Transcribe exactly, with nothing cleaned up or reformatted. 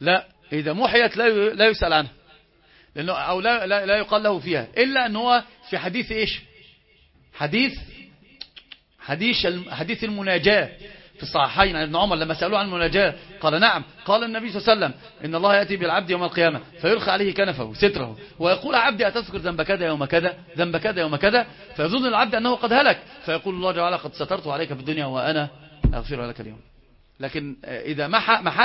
لا، إذا محيت لا لا يسأل عنها، لأنه أو لا لا, لا يقال له فيها، إلا أن هو في حديث إيش؟ حديث حديث حديث المناجاة في الصحيحين عن ابن عمر لما سألوه عن المناجاة قال نعم. قال النبي صلى الله عليه وسلم إن الله يأتي بالعبد يوم القيامة فيرخى عليه كنفه ستره ويقول عبدي أتذكر ذنب كذا يوم كذا ذنب كذا يوم كذا، فيظن العبد أنه قد هلك، فيقول الله جل وعلا قد سترت عليك في الدنيا وأنا أغفر لك اليوم. لكن إذا محى